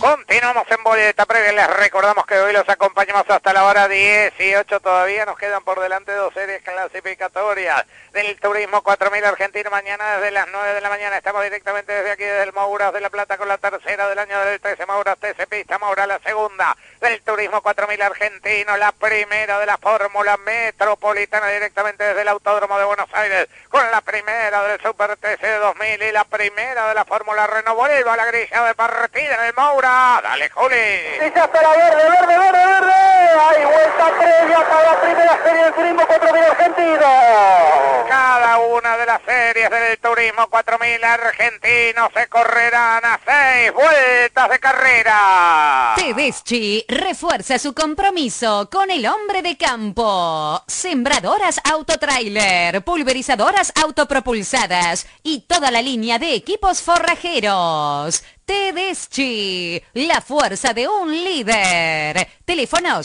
Continuamos en Boleta Previa. Les recordamos que hoy los acompañamos hasta la hora 18. Todavía nos quedan por delante 2 series clasificatorias del Turismo 4000 Argentino. Mañana desde las 9 de la mañana estamos directamente desde aquí, desde el Mouras de La Plata, con la tercera del año del 13. Mouras TC Pista, Mouras la segunda del Turismo 4000 Argentino. La primera de la Fórmula Metropolitana directamente desde el Autódromo de Buenos Aires, con la primera del Super TC 2000 y la primera de la Fórmula Renault. Vuelve a la grilla de partida en el Mouras. Dale, Juli. Y ya está la verde. Hay vuelta previa para la primera serie del Turismo 4000 Argentino. Cada una de las series del Turismo 4000 Argentino se correrán a 6 vueltas de carrera. Tedeschi refuerza su compromiso con el hombre de campo. Sembradoras Autotrailer, pulverizadoras autopropulsadas y toda la línea de equipos forrajeros. Tedeschi, la fuerza de un líder. Teléfono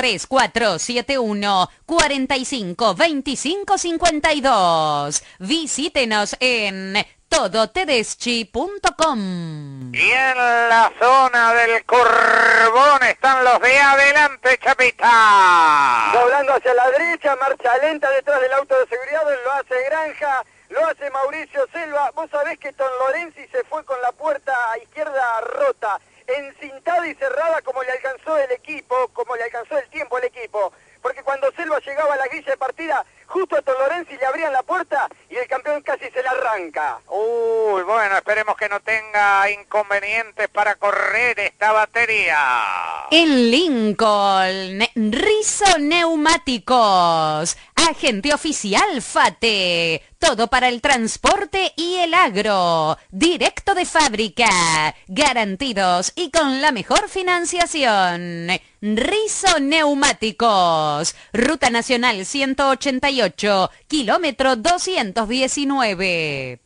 03471 45 25 52. Visítenos en todotedeschi.com. Y en la zona del Curbón están los de adelante, Chapita. Doblando hacia la derecha, marcha lenta detrás del auto de seguridad, lo hace Granja. Lo hace Mauricio Selva. Vos sabés que Tom Lorenzi se fue con la puerta izquierda rota, encintada y cerrada como le alcanzó el equipo, como le alcanzó el tiempo al equipo. Porque cuando Selva llegaba a la grilla de partida, justo a Tom Lorenzi le abrían la puerta y el campeón casi se la arranca. Uy, bueno, esperemos que no tenga inconvenientes para correr esta batería. En Lincoln, Rizo Neumáticos, agente oficial FATE, todo para el transporte y el agro, directo de fábrica, garantidos y con la mejor financiación. Rizo Neumáticos, Ruta Nacional 188, kilómetro 219.